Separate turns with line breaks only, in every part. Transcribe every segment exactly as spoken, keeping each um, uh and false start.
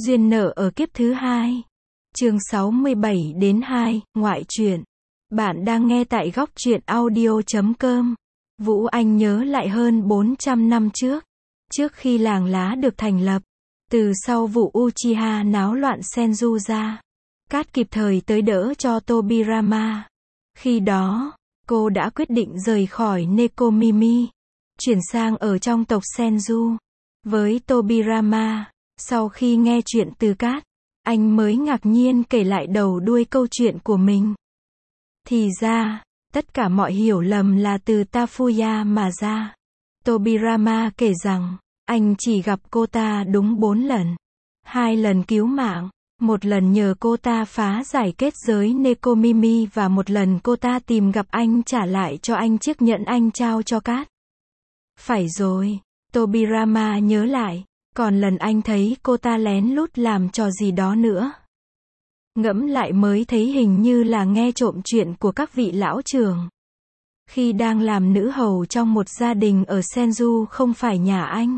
Duyên nợ ở kiếp thứ hai. Chương sáu mươi bảy đến hai, ngoại truyện. Bạn đang nghe tại góc truyện audio chấm com. Vũ Anh nhớ lại hơn bốn trăm năm trước, trước khi làng lá được thành lập, từ sau vụ Uchiha náo loạn Senju ra, Cát kịp thời tới đỡ cho Tobirama. Khi đó, cô đã quyết định rời khỏi Nekomimi, chuyển sang ở trong tộc Senju. Với Tobirama, sau khi nghe chuyện từ Cát, anh mới ngạc nhiên kể lại đầu đuôi câu chuyện của mình. Thì ra, tất cả mọi hiểu lầm là từ Tafuya mà ra. Tobirama kể rằng, anh chỉ gặp cô ta đúng bốn lần. Hai lần cứu mạng, một lần nhờ cô ta phá giải kết giới Nekomimi và một lần cô ta tìm gặp anh trả lại cho anh chiếc nhẫn anh trao cho Cát. Phải rồi, Tobirama nhớ lại, còn lần anh thấy cô ta lén lút làm trò gì đó nữa. Ngẫm lại mới thấy hình như là nghe trộm chuyện của các vị lão trưởng. Khi đang làm nữ hầu trong một gia đình ở Senju không phải nhà anh.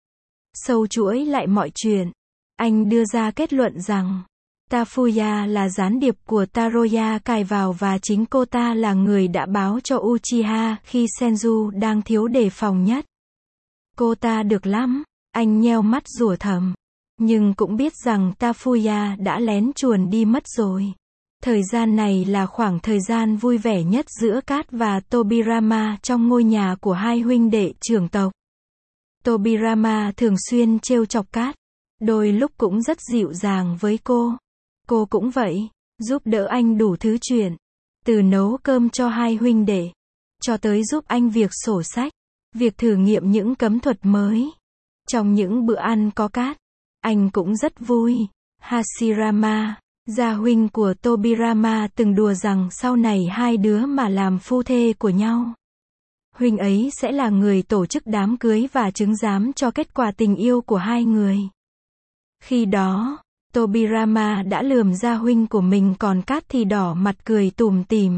Sâu chuỗi lại mọi chuyện, anh đưa ra kết luận rằng, Tafuya là gián điệp của Taroya cài vào và chính cô ta là người đã báo cho Uchiha khi Senju đang thiếu đề phòng nhất. Cô ta được lắm, anh nheo mắt rủa thầm. Nhưng cũng biết rằng Tafuya đã lén chuồn đi mất rồi. Thời gian này là khoảng thời gian vui vẻ nhất giữa Cát và Tobirama trong ngôi nhà của hai huynh đệ trưởng tộc. Tobirama thường xuyên trêu chọc Cát, đôi lúc cũng rất dịu dàng với cô. Cô cũng vậy, giúp đỡ anh đủ thứ chuyện, từ nấu cơm cho hai huynh đệ, cho tới giúp anh việc sổ sách, việc thử nghiệm những cấm thuật mới. Trong những bữa ăn có Cát, anh cũng rất vui. Hashirama, gia huynh của Tobirama từng đùa rằng sau này hai đứa mà làm phu thê của nhau, huynh ấy sẽ là người tổ chức đám cưới và chứng giám cho kết quả tình yêu của hai người. Khi đó, Tobirama đã lườm gia huynh của mình còn Cát thì đỏ mặt cười tủm tỉm.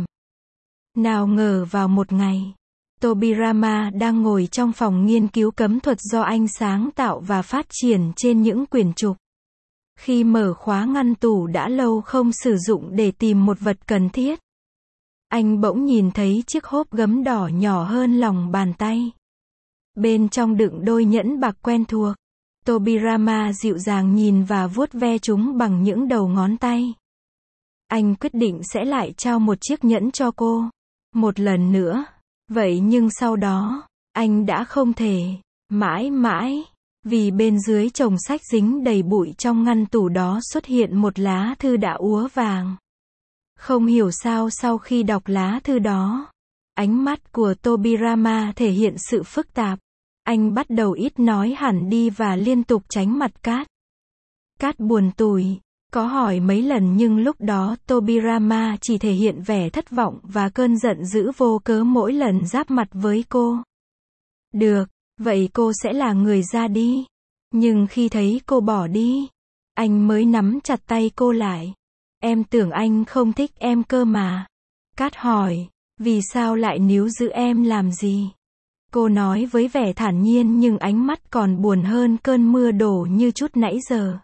Nào ngờ vào một ngày, Tobirama đang ngồi trong phòng nghiên cứu cấm thuật do anh sáng tạo và phát triển trên những quyển trục. Khi mở khóa ngăn tủ đã lâu không sử dụng để tìm một vật cần thiết, anh bỗng nhìn thấy chiếc hốp gấm đỏ nhỏ hơn lòng bàn tay. Bên trong đựng đôi nhẫn bạc quen thuộc. Tobirama dịu dàng nhìn và vuốt ve chúng bằng những đầu ngón tay. Anh quyết định sẽ lại trao một chiếc nhẫn cho cô. Một lần nữa. Vậy nhưng sau đó, anh đã không thể, mãi mãi, vì bên dưới chồng sách dính đầy bụi trong ngăn tủ đó xuất hiện một lá thư đã úa vàng. Không hiểu sao sau khi đọc lá thư đó, ánh mắt của Tobirama thể hiện sự phức tạp. Anh bắt đầu ít nói hẳn đi và liên tục tránh mặt Cát. Cát buồn tủi, có hỏi mấy lần nhưng lúc đó Tobirama chỉ thể hiện vẻ thất vọng và cơn giận dữ vô cớ mỗi lần giáp mặt với cô. Được, vậy cô sẽ là người ra đi. Nhưng khi thấy cô bỏ đi, anh mới nắm chặt tay cô lại. Em tưởng anh không thích em cơ mà. Cát hỏi, vì sao lại níu giữ em làm gì? Cô nói với vẻ thản nhiên nhưng ánh mắt còn buồn hơn cơn mưa đổ như chút nãy giờ.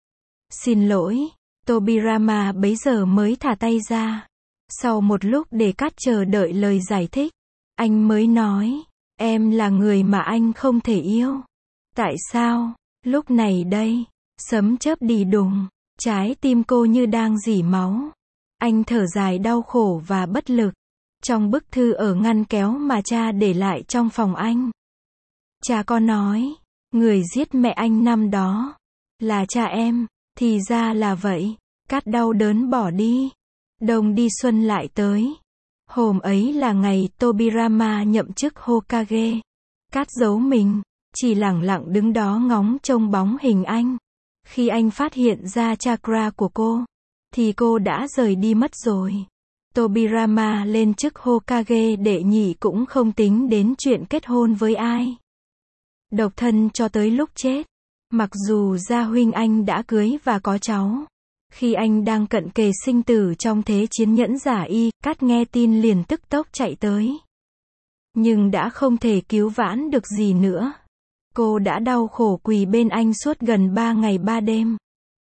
Xin lỗi, Tobirama bấy giờ mới thả tay ra. Sau một lúc để Cát chờ đợi lời giải thích, anh mới nói, em là người mà anh không thể yêu. Tại sao? Lúc này đây, sấm chớp đì đùng, trái tim cô như đang rỉ máu. Anh thở dài đau khổ và bất lực. Trong bức thư ở ngăn kéo mà cha để lại trong phòng anh, cha có nói, người giết mẹ anh năm đó, là cha em. Thì ra là vậy. Cát đau đớn bỏ đi. Đông đi xuân lại tới. Hôm ấy là ngày Tobirama nhậm chức Hokage. Cát giấu mình, chỉ lẳng lặng đứng đó ngóng trông bóng hình anh. Khi anh phát hiện ra chakra của cô, thì cô đã rời đi mất rồi. Tobirama lên chức Hokage đệ nhị cũng không tính đến chuyện kết hôn với ai. Độc thân cho tới lúc chết. Mặc dù gia huynh anh đã cưới và có cháu. Khi anh đang cận kề sinh tử trong thế chiến nhẫn giả y, Cát nghe tin liền tức tốc chạy tới. Nhưng đã không thể cứu vãn được gì nữa. Cô đã đau khổ quỳ bên anh suốt gần ba ngày ba đêm.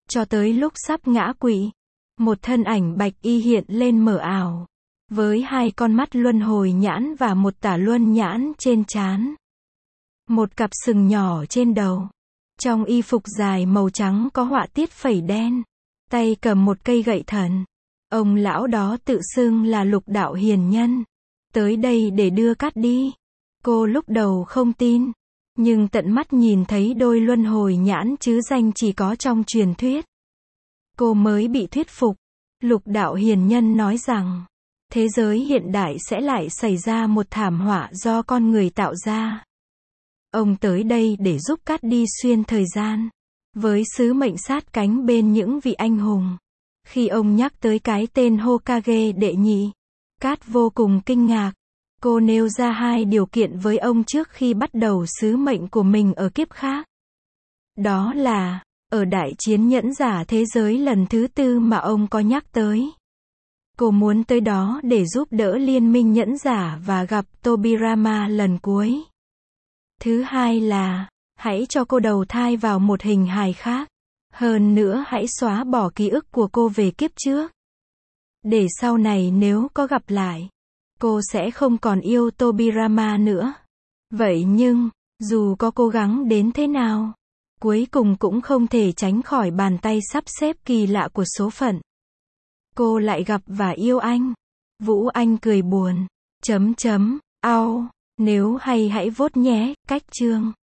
Cho tới lúc sắp ngã quỵ, một thân ảnh bạch y hiện lên mờ ảo, với hai con mắt luân hồi nhãn và một tả luân nhãn trên trán. Một cặp sừng nhỏ trên đầu. Trong y phục dài màu trắng có họa tiết phẩy đen. Tay cầm một cây gậy thần. Ông lão đó tự xưng là Lục Đạo Hiền Nhân. Tới đây để đưa cát đi. Cô lúc đầu không tin. Nhưng tận mắt nhìn thấy đôi luân hồi nhãn chứ danh chỉ có trong truyền thuyết. Cô mới bị thuyết phục. Lục Đạo Hiền Nhân nói rằng, thế giới hiện đại sẽ lại xảy ra một thảm họa do con người tạo ra. Ông tới đây để giúp cát đi xuyên thời gian, với sứ mệnh sát cánh bên những vị anh hùng. Khi ông nhắc tới cái tên Hokage đệ nhị, Cát vô cùng kinh ngạc. Cô nêu ra hai điều kiện với ông trước khi bắt đầu sứ mệnh của mình ở kiếp khác. Đó là, ở đại chiến nhẫn giả thế giới lần thứ tư mà ông có nhắc tới. Cô muốn tới đó để giúp đỡ liên minh nhẫn giả và gặp Tobirama lần cuối. Thứ hai là, hãy cho cô đầu thai vào một hình hài khác. Hơn nữa hãy xóa bỏ ký ức của cô về kiếp trước. Để sau này nếu có gặp lại, cô sẽ không còn yêu Tobirama nữa. Vậy nhưng, dù có cố gắng đến thế nào, cuối cùng cũng không thể tránh khỏi bàn tay sắp xếp kỳ lạ của số phận. Cô lại gặp và yêu anh. Vũ Anh cười buồn. Chấm chấm, ao, nếu hay hãy vote nhé, cách chương.